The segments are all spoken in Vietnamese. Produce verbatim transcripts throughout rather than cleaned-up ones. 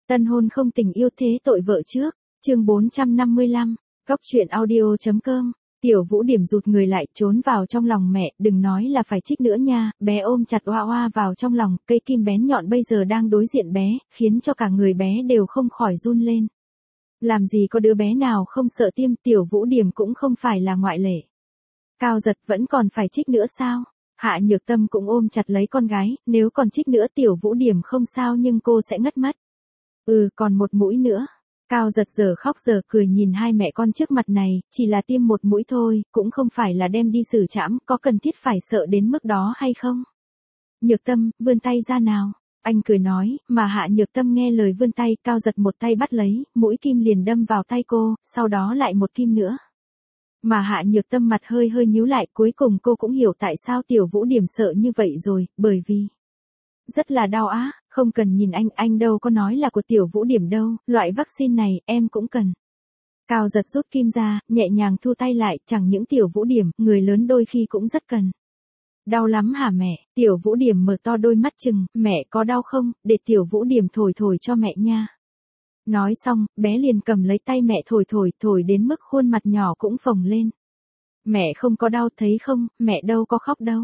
Tân hôn không tình yêu thế tội vợ trước, chương bốn trăm năm mươi lăm, Cóc truyện audio.com. Tiểu Vũ Điểm rụt người lại, trốn vào trong lòng mẹ, đừng nói là phải trích nữa nha, bé ôm chặt Oa Oa vào trong lòng, cây kim bén nhọn bây giờ đang đối diện bé, khiến cho cả người bé đều không khỏi run lên. Làm gì có đứa bé nào không sợ tiêm, Tiểu Vũ Điểm cũng không phải là ngoại lệ. Cao Giật vẫn còn phải trích nữa sao? Hạ Nhược Tâm cũng ôm chặt lấy con gái, nếu còn trích nữa Tiểu Vũ Điểm không sao nhưng cô sẽ ngất mất. Ừ, còn một mũi nữa. Cao Giật giờ khóc giờ cười nhìn hai mẹ con trước mặt này, chỉ là tiêm một mũi thôi, cũng không phải là đem đi xử trảm, có cần thiết phải sợ đến mức đó hay không? Nhược Tâm, vươn tay ra nào. Anh cười nói, mà Hạ Nhược Tâm nghe lời vươn tay, Cao Giật một tay bắt lấy, mũi kim liền đâm vào tay cô, sau đó lại một kim nữa. Mà Hạ Nhược Tâm mặt hơi hơi nhíu lại, cuối cùng cô cũng hiểu tại sao Tiểu Vũ Điểm sợ như vậy rồi, bởi vì rất là đau á, không cần nhìn anh, anh đâu có nói là của Tiểu Vũ Điểm đâu, loại vaccine này, em cũng cần. Cao Giật rút kim ra, nhẹ nhàng thu tay lại, chẳng những Tiểu Vũ Điểm, người lớn đôi khi cũng rất cần. Đau lắm hả mẹ? Tiểu Vũ Điểm mở to đôi mắt chừng, mẹ có đau không, để Tiểu Vũ Điểm thổi thổi cho mẹ nha. Nói xong, bé liền cầm lấy tay mẹ thổi thổi, thổi đến mức khuôn mặt nhỏ cũng phồng lên. Mẹ không có đau thấy không, mẹ đâu có khóc đâu.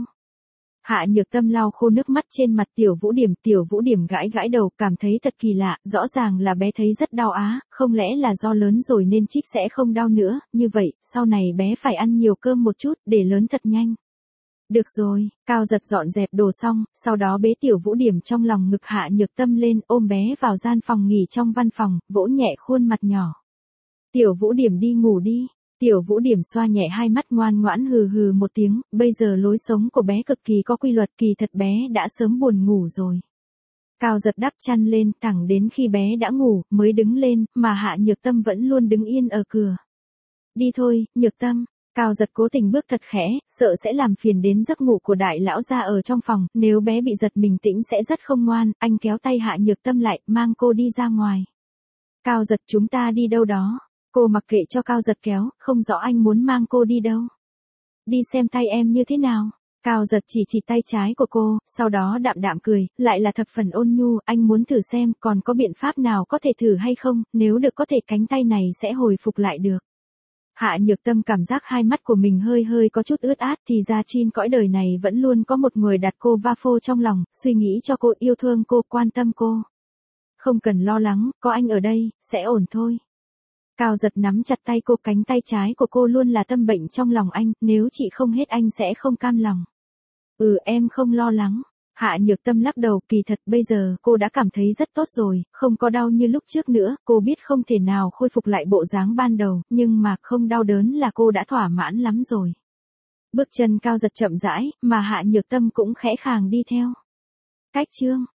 Hạ Nhược Tâm lau khô nước mắt trên mặt Tiểu Vũ Điểm, Tiểu Vũ Điểm gãi gãi đầu, cảm thấy thật kỳ lạ, rõ ràng là bé thấy rất đau á, không lẽ là do lớn rồi nên trích sẽ không đau nữa, như vậy, sau này bé phải ăn nhiều cơm một chút, để lớn thật nhanh. Được rồi, Cao Giật dọn dẹp đồ xong, sau đó bế Tiểu Vũ Điểm trong lòng ngực Hạ Nhược Tâm lên, ôm bé vào gian phòng nghỉ trong văn phòng, vỗ nhẹ khuôn mặt nhỏ. Tiểu Vũ Điểm đi ngủ đi. Tiểu Vũ Điểm xoa nhẹ hai mắt ngoan ngoãn hừ hừ một tiếng, bây giờ lối sống của bé cực kỳ có quy luật, kỳ thật bé đã sớm buồn ngủ rồi. Cao Giật đắp chăn lên, thẳng đến khi bé đã ngủ, mới đứng lên, mà Hạ Nhược Tâm vẫn luôn đứng yên ở cửa. Đi thôi, Nhược Tâm. Cao Giật cố tình bước thật khẽ, sợ sẽ làm phiền đến giấc ngủ của đại lão gia ở trong phòng, nếu bé bị giật mình tĩnh sẽ rất không ngoan, anh kéo tay Hạ Nhược Tâm lại, mang cô đi ra ngoài. Cao Giật, chúng ta đi đâu đó? Cô mặc kệ cho Cao Giật kéo, không rõ anh muốn mang cô đi đâu. Đi xem tay em như thế nào. Cao Giật chỉ chỉ tay trái của cô, sau đó đạm đạm cười, lại là thập phần ôn nhu, anh muốn thử xem còn có biện pháp nào có thể thử hay không, nếu được có thể cánh tay này sẽ hồi phục lại được. Hạ Nhược Tâm cảm giác hai mắt của mình hơi hơi có chút ướt át, thì ra trên cõi đời này vẫn luôn có một người đặt cô va phô trong lòng, suy nghĩ cho cô, yêu thương cô, quan tâm cô. Không cần lo lắng, có anh ở đây, sẽ ổn thôi. Cao Giật nắm chặt tay cô, cánh tay trái của cô luôn là tâm bệnh trong lòng anh, nếu chị không hết anh sẽ không cam lòng. Ừ, em không lo lắng. Hạ Nhược Tâm lắc đầu, kỳ thật bây giờ cô đã cảm thấy rất tốt rồi, không có đau như lúc trước nữa, cô biết không thể nào khôi phục lại bộ dáng ban đầu, nhưng mà không đau đớn là cô đã thỏa mãn lắm rồi. Bước chân Cao Giật chậm rãi, mà Hạ Nhược Tâm cũng khẽ khàng đi theo. Cách chương